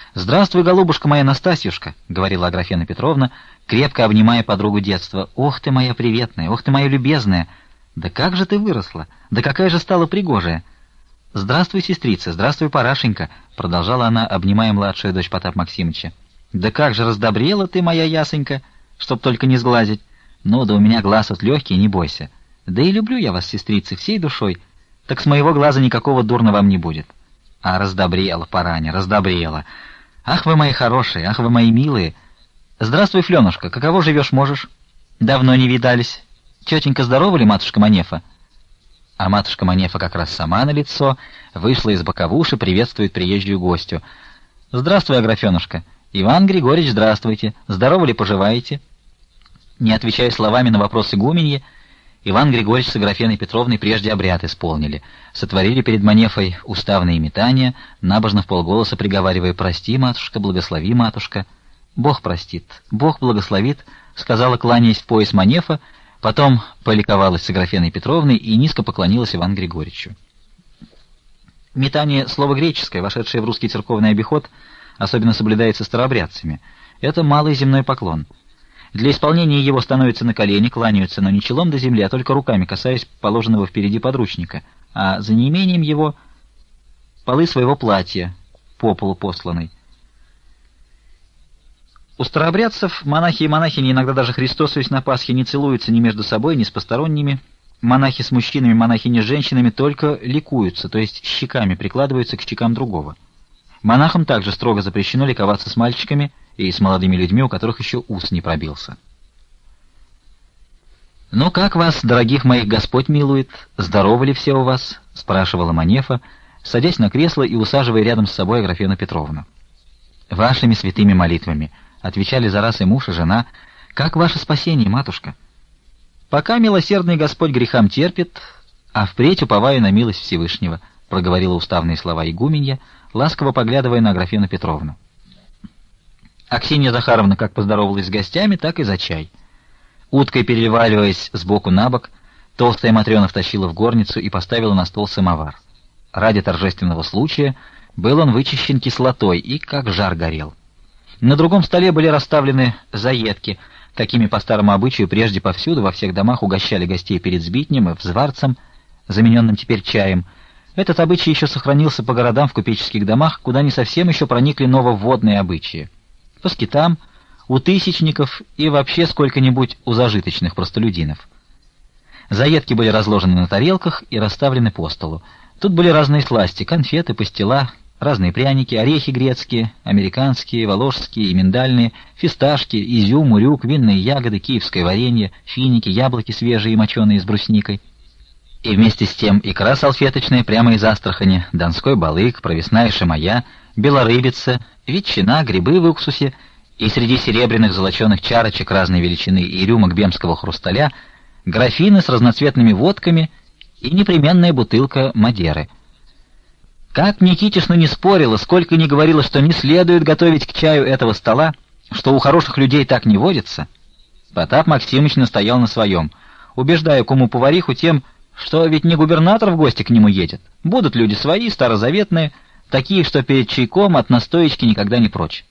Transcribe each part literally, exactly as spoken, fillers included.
«Здравствуй, голубушка моя Настасьюшка», — говорила Аграфена Петровна, крепко обнимая подругу детства. «Ох ты моя приветная, ох ты моя любезная! Да как же ты выросла! Да какая же стала пригожая!» «Здравствуй, сестрица, здравствуй, Парашенька», — продолжала она, обнимая младшую дочь Потапа Максимыча. «Да как же раздобрела ты, моя ясенька, чтоб только не сглазить! Ну, да у меня глаз вот легкий, не бойся. Да и люблю я вас, сестрицы, всей душой, так с моего глаза никакого дурно вам не будет». А раздобрела, Параня, раздобрела. «Ах вы мои хорошие, ах вы мои милые! Здравствуй, Фленушка, каково живешь можешь? Давно не видались. Тетенька здорова ли, матушка Манефа?» А матушка Манефа как раз сама на лицо вышла из боковуши, приветствует приезжую гостью. «Здравствуй, Аграфенушка! Иван Григорьевич, здравствуйте! Здорово ли поживаете?» Не отвечая словами на вопросы игуменьи, Иван Григорьевич с Аграфеной Петровной прежде обряд исполнили, сотворили перед Манефой уставные метания, набожно вполголоса приговаривая: «Прости, матушка, благослови, матушка». «Бог простит, Бог благословит», — сказала, кланяясь в пояс Манефа, потом поликовалась с Аграфеной Петровной и низко поклонилась Ивану Григорьевичу. Метание — слово греческое, вошедшее в русский церковный обиход, особенно соблюдается старообрядцами. Это малый земной поклон. Для исполнения его становятся на колени, кланяются, но не челом до земли, а только руками, касаясь положенного впереди подручника, а за неимением его полы своего платья по полу посланной. У старообрядцев монахи и монахини, иногда даже христосуясь на Пасхе, не целуются ни между собой, ни с посторонними. Монахи с мужчинами, монахини с женщинами только ликуются, то есть щеками прикладываются к щекам другого. Монахам также строго запрещено ликоваться с мальчиками и с молодыми людьми, у которых еще ус не пробился. «Ну как вас, дорогих моих, Господь милует? Здоровы ли все у вас?» — спрашивала Манефа, садясь на кресло и усаживая рядом с собой Аграфену Петровну. «Вашими святыми молитвами», — отвечали за раз и муж, и жена. «Как ваше спасение, матушка?» «Пока милосердный Господь грехам терпит, а впредь уповаю на милость Всевышнего», — проговорила уставные слова игуменья, ласково поглядывая на Аграфену Петровну. Аксинья Захаровна как поздоровалась с гостями, так и за чай. Уткой переваливаясь сбоку на бок, толстая Матрена втащила в горницу и поставила на стол самовар. Ради торжественного случая был он вычищен кислотой, и как жар горел. На другом столе были расставлены заедки, какими по старому обычаю прежде повсюду во всех домах угощали гостей перед сбитнем и взварцем, замененным теперь чаем. Этот обычай еще сохранился по городам в купеческих домах, куда не совсем еще проникли нововводные обычаи. По скитам, у тысячников и вообще сколько-нибудь у зажиточных простолюдинов. Заедки были разложены на тарелках и расставлены по столу. Тут были разные сласти: конфеты, пастила, разные пряники, орехи грецкие, американские, воложские и миндальные, фисташки, изюм, урюк, винные ягоды, киевское варенье, финики, яблоки свежие и моченые с брусникой. И вместе с тем икра салфеточная прямо из Астрахани, донской балык, провесная шамая, белорыбица, ветчина, грибы в уксусе, и среди серебряных золоченых чарочек разной величины и рюмок бемского хрусталя графины с разноцветными водками и непременная бутылка Мадеры. Как Никитишна не спорила, сколько ни говорила, что не следует готовить к чаю этого стола, что у хороших людей так не водится, Потап Максимыч настоял на своем, убеждая куму-повариху тем, что ведь не губернатор в гости к нему едет. Будут люди свои, старозаветные, такие, что перед чайком от настоечки никогда не прочь.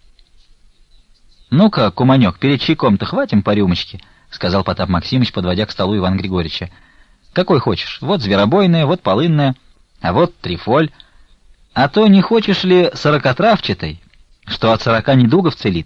«Ну-ка, куманек, перед чайком-то хватим по рюмочке», — сказал Потап Максимыч, подводя к столу Ивана Григорьевича. «Какой хочешь? Вот зверобойная, вот полынная, а вот трифоль. А то не хочешь ли сорокотравчатой, что от сорока недугов целит?»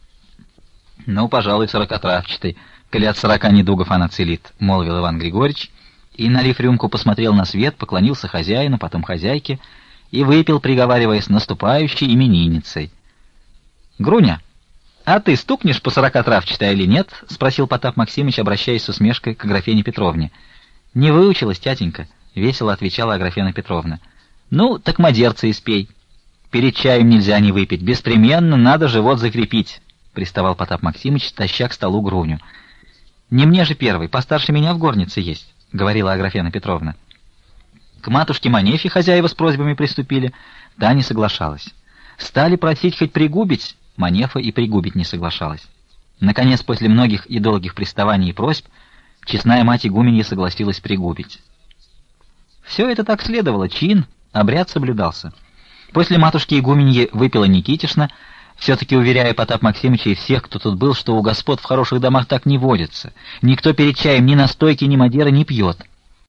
«Ну, пожалуй, сорокотравчатой, коли от сорока недугов она целит», — молвил Иван Григорьевич, и, налив рюмку, посмотрел на свет, поклонился хозяину, потом хозяйке, и выпил, приговаривая с наступающей именинницей. «Груня, а ты стукнешь по сорокотравчатой или нет?» — спросил Потап Максимыч, обращаясь с усмешкой к Аграфене Петровне. «Не выучилась, тятенька», — весело отвечала Аграфена Петровна. «Ну, так мадерцы испей. Перед чаем нельзя не выпить, беспременно надо живот закрепить», — приставал Потап Максимыч, таща к столу Груню. «Не мне же первый, постарше меня в горнице есть», — говорила Аграфена Петровна. К матушке Манефе хозяева с просьбами приступили, та не соглашалась. Стали просить хоть пригубить, Манефа и пригубить не соглашалась. Наконец, после многих и долгих приставаний и просьб, честная мать игуменья согласилась пригубить. Все это так следовало, чин, обряд соблюдался. После матушки игуменьи выпила Никитишна, все-таки уверяя Потап Максимыча и всех, кто тут был, что у господ в хороших домах так не водится. Никто перед чаем ни настойки, ни мадеры не пьет.